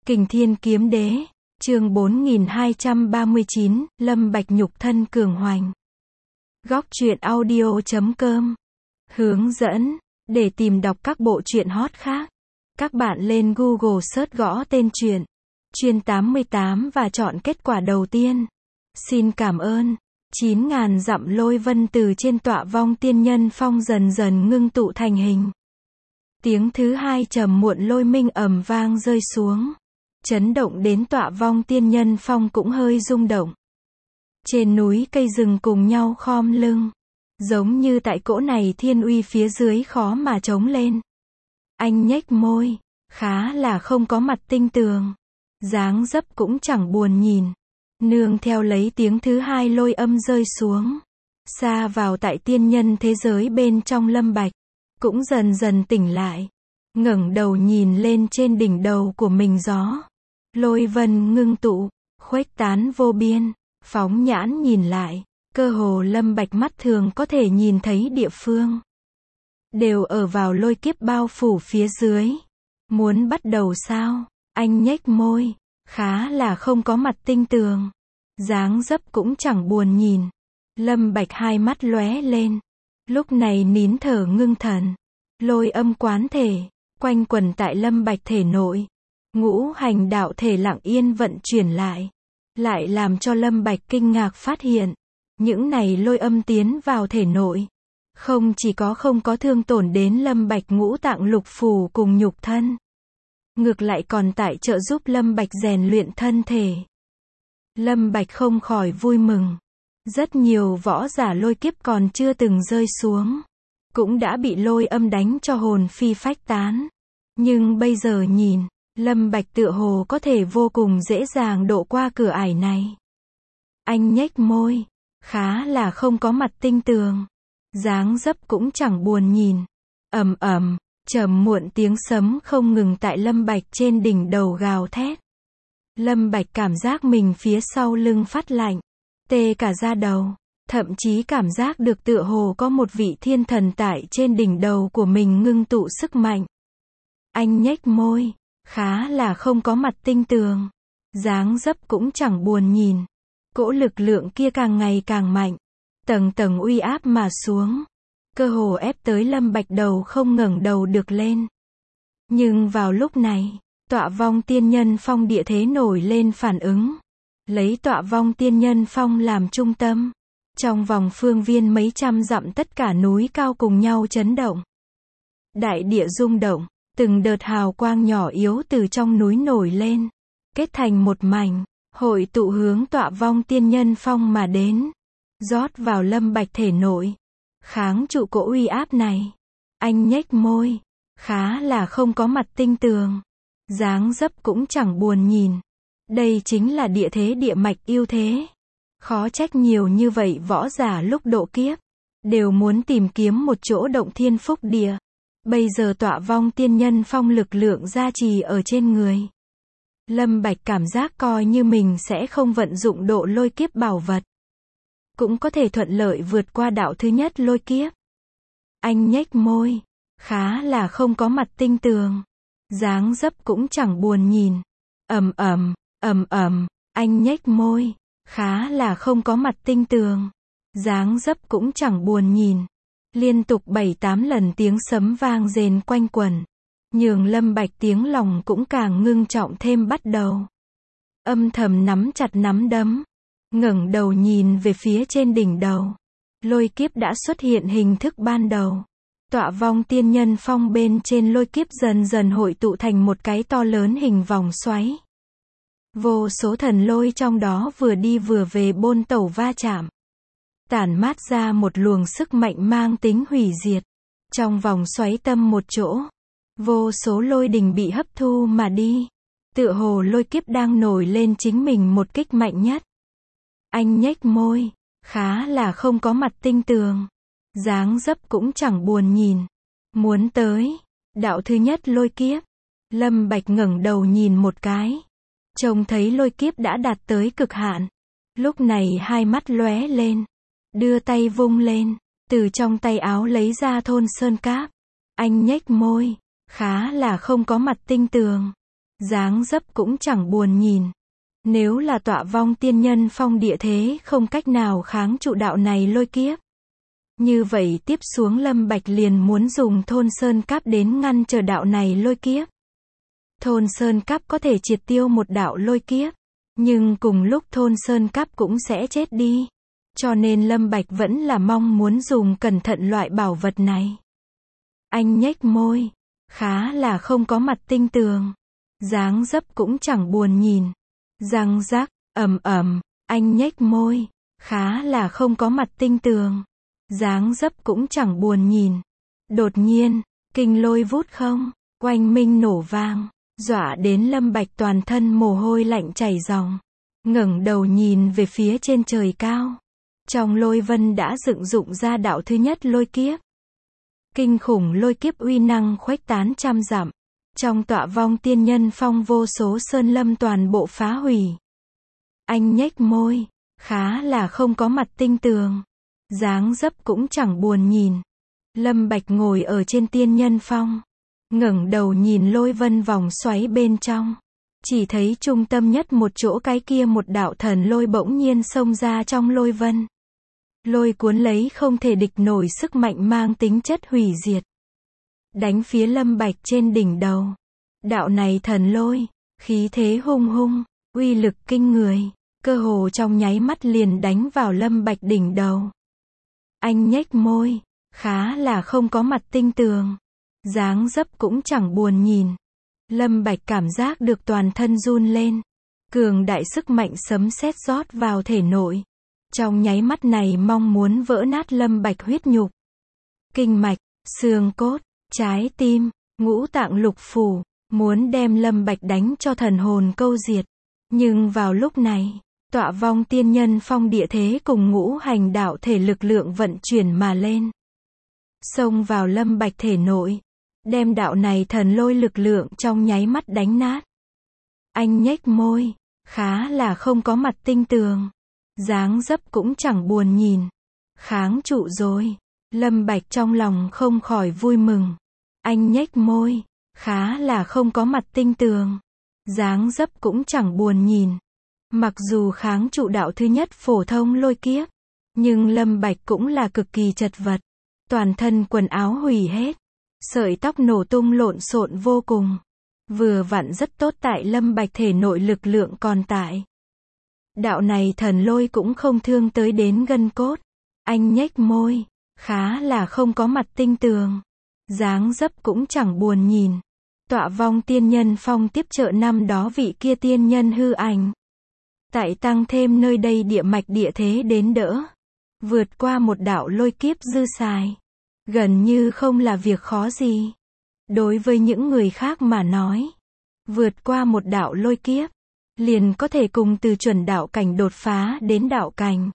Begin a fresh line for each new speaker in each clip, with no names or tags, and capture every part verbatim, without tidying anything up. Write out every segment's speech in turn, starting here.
Kình Thiên Kiếm Đế, chương bốn nghìn hai trăm ba mươi chín, Lâm Bạch nhục thân cường hoành. Góc truyện audio chấm com. Hướng dẫn, để tìm đọc các bộ truyện hot khác, các bạn lên Google search gõ tên truyện, Chuyên tám mươi tám và chọn kết quả đầu tiên. Xin cảm ơn. Chín ngàn dặm lôi vân từ trên tọa vong tiên nhân phong dần dần ngưng tụ thành hình. Tiếng thứ hai trầm muộn lôi minh ầm vang rơi xuống, chấn động đến tọa vong tiên nhân phong cũng hơi rung động. Trên núi cây rừng cùng nhau khom lưng, giống như tại cỗ này thiên uy phía dưới khó mà chống lên. Anh nhếch môi, khá là không có mặt tinh tường, dáng dấp cũng chẳng buồn nhìn. Nương theo lấy tiếng thứ hai lôi âm rơi xuống, xa vào tại tiên nhân thế giới bên trong Lâm Bạch, cũng dần dần tỉnh lại, ngẩng đầu nhìn lên trên đỉnh đầu của mình gió. Lôi vân ngưng tụ, khuếch tán vô biên, phóng nhãn nhìn lại, cơ hồ Lâm Bạch mắt thường có thể nhìn thấy địa phương, đều ở vào lôi kiếp bao phủ phía dưới. Muốn bắt đầu sao? Anh nhếch môi, khá là không có mặt tinh tường, dáng dấp cũng chẳng buồn nhìn. Lâm Bạch hai mắt lóe lên, lúc này nín thở ngưng thần, lôi âm quán thể, quanh quẩn tại Lâm Bạch thể nội. Ngũ hành đạo thể lặng yên vận chuyển lại, lại làm cho Lâm Bạch kinh ngạc phát hiện, những này lôi âm tiến vào thể nội, không chỉ có không có thương tổn đến Lâm Bạch ngũ tạng lục phủ cùng nhục thân, ngược lại còn tại trợ giúp Lâm Bạch rèn luyện thân thể. Lâm Bạch không khỏi vui mừng. Rất nhiều võ giả lôi kiếp còn chưa từng rơi xuống, cũng đã bị lôi âm đánh cho hồn phi phách tán. Nhưng bây giờ nhìn, Lâm Bạch tựa hồ có thể vô cùng dễ dàng độ qua cửa ải này. Anh nhếch môi, khá là không có mặt tinh tường, dáng dấp cũng chẳng buồn nhìn. Ầm ầm, trầm muộn tiếng sấm không ngừng tại Lâm Bạch trên đỉnh đầu gào thét. Lâm Bạch cảm giác mình phía sau lưng phát lạnh, tê cả da đầu, thậm chí cảm giác được tựa hồ có một vị thiên thần tại trên đỉnh đầu của mình ngưng tụ sức mạnh. Anh nhếch môi, khá là không có mặt tinh tường, dáng dấp cũng chẳng buồn nhìn. Cỗ lực lượng kia càng ngày càng mạnh, tầng tầng uy áp mà xuống, cơ hồ ép tới Lâm Bạch đầu không ngẩng đầu được lên. Nhưng vào lúc này, tọa vong tiên nhân phong địa thế nổi lên phản ứng. Lấy tọa vong tiên nhân phong làm trung tâm, trong vòng phương viên mấy trăm dặm tất cả núi cao cùng nhau chấn động. Đại địa rung động, từng đợt hào quang nhỏ yếu từ trong núi nổi lên, kết thành một mảnh, hội tụ hướng tọa vong tiên nhân phong mà đến, rót vào Lâm Bạch thể nội, kháng trụ cỗ uy áp này. Anh nhếch môi, khá là không có mặt tinh tường, dáng dấp cũng chẳng buồn nhìn. Đây chính là địa thế địa mạch yêu thế. Khó trách nhiều như vậy võ giả lúc độ kiếp, đều muốn tìm kiếm một chỗ động thiên phúc địa. Bây giờ tọa vong tiên nhân phong lực lượng gia trì ở trên người. Lâm Bạch cảm giác coi như mình sẽ không vận dụng độ lôi kiếp bảo vật, cũng có thể thuận lợi vượt qua đạo thứ nhất lôi kiếp. Anh nhếch môi, khá là không có mặt tinh tường, dáng dấp cũng chẳng buồn nhìn. Ầm ầm, ầm ầm, anh nhếch môi, khá là không có mặt tinh tường, dáng dấp cũng chẳng buồn nhìn. Liên tục bảy tám lần tiếng sấm vang rền quanh quẩn, nhường Lâm Bạch tiếng lòng cũng càng ngưng trọng thêm bắt đầu. Âm thầm nắm chặt nắm đấm, ngẩng đầu nhìn về phía trên đỉnh đầu. Lôi kiếp đã xuất hiện hình thức ban đầu. Tọa vong tiên nhân phong bên trên lôi kiếp dần dần hội tụ thành một cái to lớn hình vòng xoáy. Vô số thần lôi trong đó vừa đi vừa về bôn tẩu va chạm, tản mát ra một luồng sức mạnh mang tính hủy diệt. Trong vòng xoáy tâm một chỗ, vô số lôi đình bị hấp thu mà đi, tựa hồ lôi kiếp đang nổi lên chính mình một kích mạnh nhất. Anh nhếch môi, khá là không có mặt tinh tường, dáng dấp cũng chẳng buồn nhìn. Muốn tới đạo thứ nhất lôi kiếp, Lâm Bạch ngẩng đầu nhìn một cái, trông thấy lôi kiếp đã đạt tới cực hạn. Lúc này hai mắt lóe lên, đưa tay vung lên, từ trong tay áo lấy ra thôn sơn cáp. Anh nhếch môi, khá là không có mặt tinh tường, dáng dấp cũng chẳng buồn nhìn. Nếu là tọa vong tiên nhân phong địa thế không cách nào kháng trụ đạo này lôi kiếp. Như vậy tiếp xuống Lâm Bạch liền muốn dùng thôn sơn cáp đến ngăn trở đạo này lôi kiếp. Thôn sơn cáp có thể triệt tiêu một đạo lôi kiếp, nhưng cùng lúc thôn sơn cáp cũng sẽ chết đi. Cho nên Lâm Bạch vẫn là mong muốn dùng cẩn thận loại bảo vật này. Anh nhếch môi, khá là không có mặt tinh tường, dáng dấp cũng chẳng buồn nhìn. Răng rắc, ầm ầm, anh nhếch môi, khá là không có mặt tinh tường, dáng dấp cũng chẳng buồn nhìn. Đột nhiên, kinh lôi vút không, oanh minh nổ vang, dọa đến Lâm Bạch toàn thân mồ hôi lạnh chảy ròng, ngẩng đầu nhìn về phía trên trời cao. Trong lôi vân đã dựng dụng ra đạo thứ nhất lôi kiếp. Kinh khủng lôi kiếp uy năng khuếch tán trăm dặm. Trong tọa vong tiên nhân phong vô số sơn lâm toàn bộ phá hủy. Anh nhếch môi, khá là không có mặt tinh tường, dáng dấp cũng chẳng buồn nhìn. Lâm Bạch ngồi ở trên tiên nhân phong, ngẩng đầu nhìn lôi vân vòng xoáy bên trong. Chỉ thấy trung tâm nhất một chỗ cái kia một đạo thần lôi bỗng nhiên xông ra trong lôi vân. Lôi cuốn lấy không thể địch nổi sức mạnh mang tính chất hủy diệt. Đánh phía Lâm Bạch trên đỉnh đầu. Đạo này thần lôi, khí thế hung hung, uy lực kinh người, cơ hồ trong nháy mắt liền đánh vào Lâm Bạch đỉnh đầu. Anh nhếch môi, khá là không có mặt tinh tường, dáng dấp cũng chẳng buồn nhìn. Lâm Bạch cảm giác được toàn thân run lên, cường đại sức mạnh sấm sét rót vào thể nội. Trong nháy mắt này mong muốn vỡ nát Lâm Bạch huyết nhục, kinh mạch, xương cốt, trái tim, ngũ tạng lục phủ, muốn đem Lâm Bạch đánh cho thần hồn câu diệt. Nhưng vào lúc này, tọa vong tiên nhân phong địa thế cùng ngũ hành đạo thể lực lượng vận chuyển mà lên, xông vào Lâm Bạch thể nội, đem đạo này thần lôi lực lượng trong nháy mắt đánh nát. Anh nhếch môi, khá là không có mặt tinh tường, dáng dấp cũng chẳng buồn nhìn. Kháng trụ rồi. Lâm Bạch trong lòng không khỏi vui mừng. Anh nhếch môi, khá là không có mặt tinh tường, dáng dấp cũng chẳng buồn nhìn. Mặc dù kháng trụ đạo thứ nhất phổ thông lôi kiếp, nhưng Lâm Bạch cũng là cực kỳ chật vật. Toàn thân quần áo hủy hết, sợi tóc nổ tung lộn xộn vô cùng. Vừa vặn rất tốt tại Lâm Bạch thể nội lực lượng còn tại. Đạo này thần lôi cũng không thương tới đến gân cốt. Anh nhếch môi, khá là không có mặt tinh tường, dáng dấp cũng chẳng buồn nhìn. Tọa vong tiên nhân phong tiếp trợ năm đó vị kia tiên nhân hư ảnh. Tại tăng thêm nơi đây địa mạch địa thế đến đỡ. Vượt qua một đạo lôi kiếp dư xài. Gần như không là việc khó gì. Đối với những người khác mà nói, vượt qua một đạo lôi kiếp, liền có thể cùng từ chuẩn đạo cảnh đột phá đến đạo cảnh.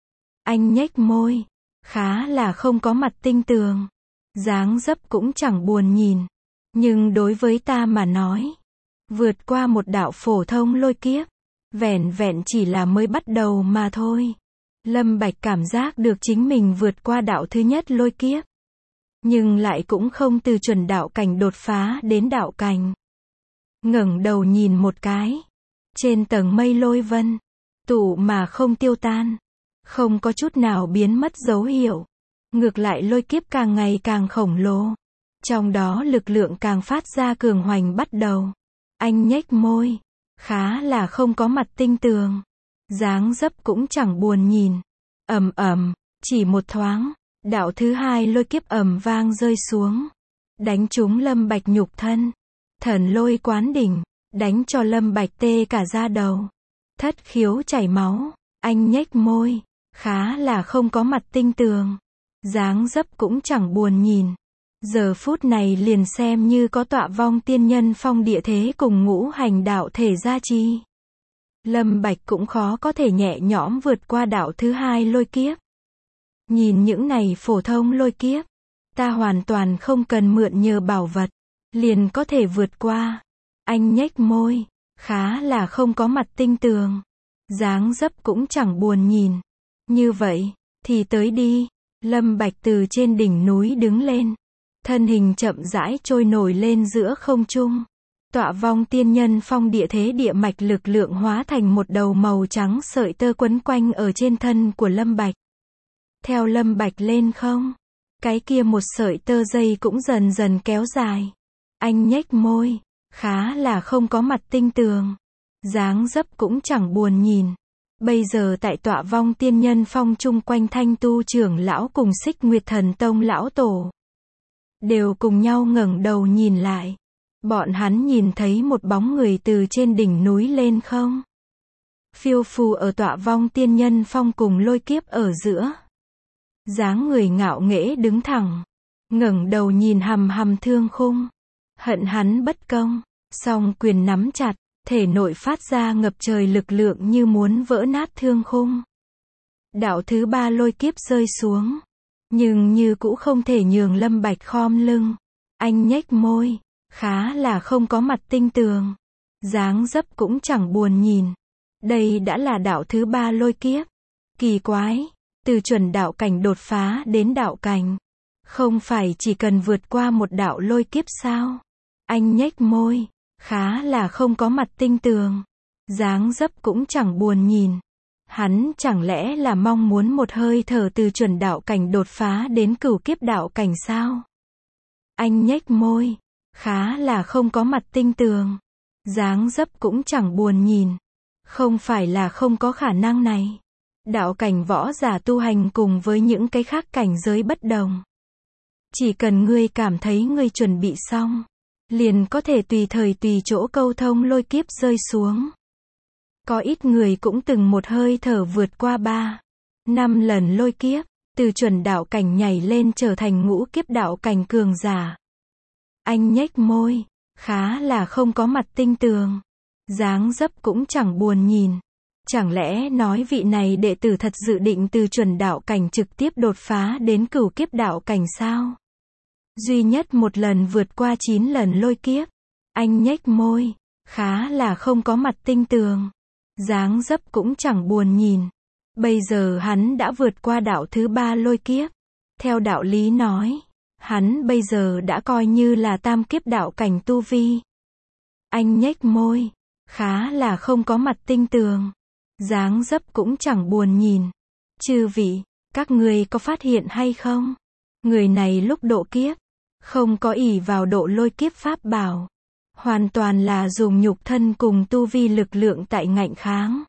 Anh nhếch môi, khá là không có mặt tinh tường, dáng dấp cũng chẳng buồn nhìn. Nhưng đối với ta mà nói, vượt qua một đạo phổ thông lôi kiếp, vẻn vẹn chỉ là mới bắt đầu mà thôi. Lâm Bạch cảm giác được chính mình vượt qua đạo thứ nhất lôi kiếp, nhưng lại cũng không từ chuẩn đạo cảnh đột phá đến đạo cảnh. Ngẩng đầu nhìn một cái, trên tầng mây lôi vân, tụ mà không tiêu tan, không có chút nào biến mất dấu hiệu. Ngược lại lôi kiếp càng ngày càng khổng lồ, trong đó lực lượng càng phát ra cường hoành bắt đầu. Anh nhếch môi, khá là không có mặt tinh tường, dáng dấp cũng chẳng buồn nhìn. Ầm ầm, chỉ một thoáng, đạo thứ hai lôi kiếp ầm vang rơi xuống, đánh trúng Lâm Bạch nhục thân. Thần lôi quán đỉnh, đánh cho Lâm Bạch tê cả da đầu, thất khiếu chảy máu. Anh nhếch môi, khá là không có mặt tinh tường, dáng dấp cũng chẳng buồn nhìn. Giờ phút này liền xem như có tọa vong tiên nhân phong địa thế cùng ngũ hành đạo thể gia trì, Lâm Bạch cũng khó có thể nhẹ nhõm vượt qua đạo thứ hai lôi kiếp. Nhìn những này phổ thông lôi kiếp, ta hoàn toàn không cần mượn nhờ bảo vật, liền có thể vượt qua. Anh nhếch môi, khá là không có mặt tinh tường, dáng dấp cũng chẳng buồn nhìn. Như vậy, thì tới đi. Lâm Bạch từ trên đỉnh núi đứng lên, thân hình chậm rãi trôi nổi lên giữa không trung. Tọa vong tiên nhân phong địa thế địa mạch lực lượng hóa thành một đầu màu trắng sợi tơ quấn quanh ở trên thân của Lâm Bạch. Theo Lâm Bạch lên không, cái kia một sợi tơ dây cũng dần dần kéo dài. Anh nhếch môi, khá là không có mặt tinh tường. Dáng dấp cũng chẳng buồn nhìn. Bây giờ tại tọa vong tiên nhân phong chung quanh Thanh Tu trưởng lão cùng Xích Nguyệt Thần Tông lão tổ đều cùng nhau ngẩng đầu nhìn lại. Bọn hắn nhìn thấy một bóng người từ trên đỉnh núi lên không. Phiêu phù ở tọa vong tiên nhân phong cùng Lôi Kiếp ở giữa. Dáng người ngạo nghễ đứng thẳng, ngẩng đầu nhìn hằm hằm Thương Khung. Hận hắn bất công, song quyền nắm chặt, thể nội phát ra ngập trời lực lượng như muốn vỡ nát Thương Khung. Đạo thứ ba lôi kiếp rơi xuống, nhưng như cũ không thể nhường Lâm Bạch khom lưng. Anh nhếch môi, khá là không có mặt tinh tường. Dáng dấp cũng chẳng buồn nhìn. Đây đã là đạo thứ ba lôi kiếp. Kỳ quái, từ chuẩn đạo cảnh đột phá đến đạo cảnh, không phải chỉ cần vượt qua một đạo lôi kiếp sao? Anh nhếch môi, khá là không có mặt tinh tường. Dáng dấp cũng chẳng buồn nhìn. Hắn chẳng lẽ là mong muốn một hơi thở từ chuẩn đạo cảnh đột phá đến cửu kiếp đạo cảnh sao? Anh nhếch môi, khá là không có mặt tinh tường. Dáng dấp cũng chẳng buồn nhìn. Không phải là không có khả năng này. Đạo cảnh võ giả tu hành cùng với những cái khác cảnh giới bất đồng. Chỉ cần ngươi cảm thấy ngươi chuẩn bị xong, liền có thể tùy thời tùy chỗ câu thông lôi kiếp rơi xuống. Có ít người cũng từng một hơi thở vượt qua ba, năm lần lôi kiếp, từ chuẩn đạo cảnh nhảy lên trở thành ngũ kiếp đạo cảnh cường giả. Anh nhếch môi, khá là không có mặt tinh tường. Dáng dấp cũng chẳng buồn nhìn. Chẳng lẽ nói vị này đệ tử thật dự định từ chuẩn đạo cảnh trực tiếp đột phá đến cửu kiếp đạo cảnh sao? Duy nhất một lần vượt qua chín lần lôi kiếp. Anh nhếch môi, khá là không có mặt tinh tường. Dáng dấp cũng chẳng buồn nhìn. Bây giờ hắn đã vượt qua đạo thứ ba lôi kiếp. Theo đạo lý nói, hắn bây giờ đã coi như là tam kiếp đạo cảnh tu vi. Anh nhếch môi, khá là không có mặt tinh tường. Dáng dấp cũng chẳng buồn nhìn. Chư vị, các ngươi có phát hiện hay không? Người này lúc độ kiếp, không có ỷ vào độ lôi kiếp pháp bảo. Hoàn toàn là dùng nhục thân cùng tu vi lực lượng tại ngạnh kháng.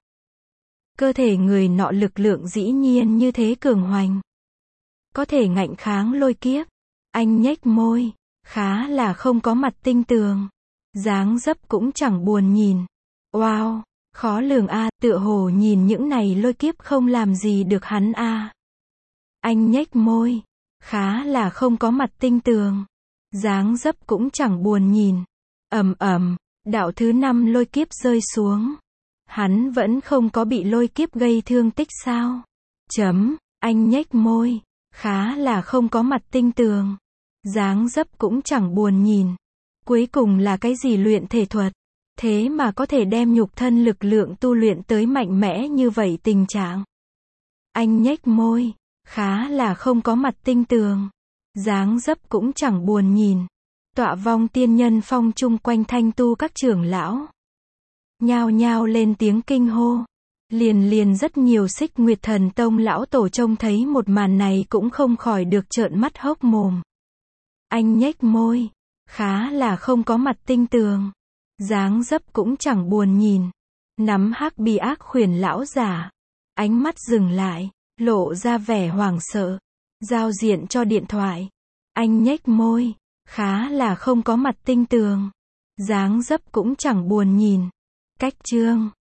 Cơ thể người nọ lực lượng dĩ nhiên như thế cường hoành. Có thể ngạnh kháng lôi kiếp. Anh nhếch môi, khá là không có mặt tinh tường. Dáng dấp cũng chẳng buồn nhìn. Wow, khó lường a, tựa hồ nhìn những này lôi kiếp không làm gì được hắn a. Anh nhếch môi, khá là không có mặt tinh tường. Dáng dấp cũng chẳng buồn nhìn. Ầm ầm, đạo thứ năm lôi kiếp rơi xuống. Hắn vẫn không có bị lôi kiếp gây thương tích sao? Chấm, anh nhếch môi, khá là không có mặt tinh tường. Dáng dấp cũng chẳng buồn nhìn. Cuối cùng là cái gì luyện thể thuật? Thế mà có thể đem nhục thân lực lượng tu luyện tới mạnh mẽ như vậy tình trạng. Anh nhếch môi, khá là không có mặt tinh tường. Dáng dấp cũng chẳng buồn nhìn. Tọa vong tiên nhân phong chung quanh Thanh Tu các trưởng lão nhao nhao lên tiếng kinh hô. Liền liền rất nhiều Xích Nguyệt Thần Tông lão tổ trông thấy một màn này cũng không khỏi được trợn mắt hốc mồm. Anh nhếch môi, khá là không có mặt tinh tường. Dáng dấp cũng chẳng buồn nhìn. Nắm hắc bi ác khuyển lão giả, ánh mắt dừng lại, lộ ra vẻ hoảng sợ. Giao diện cho điện thoại. Anh nhếch môi, khá là không có mặt tinh tường. Dáng dấp cũng chẳng buồn nhìn. Cách chương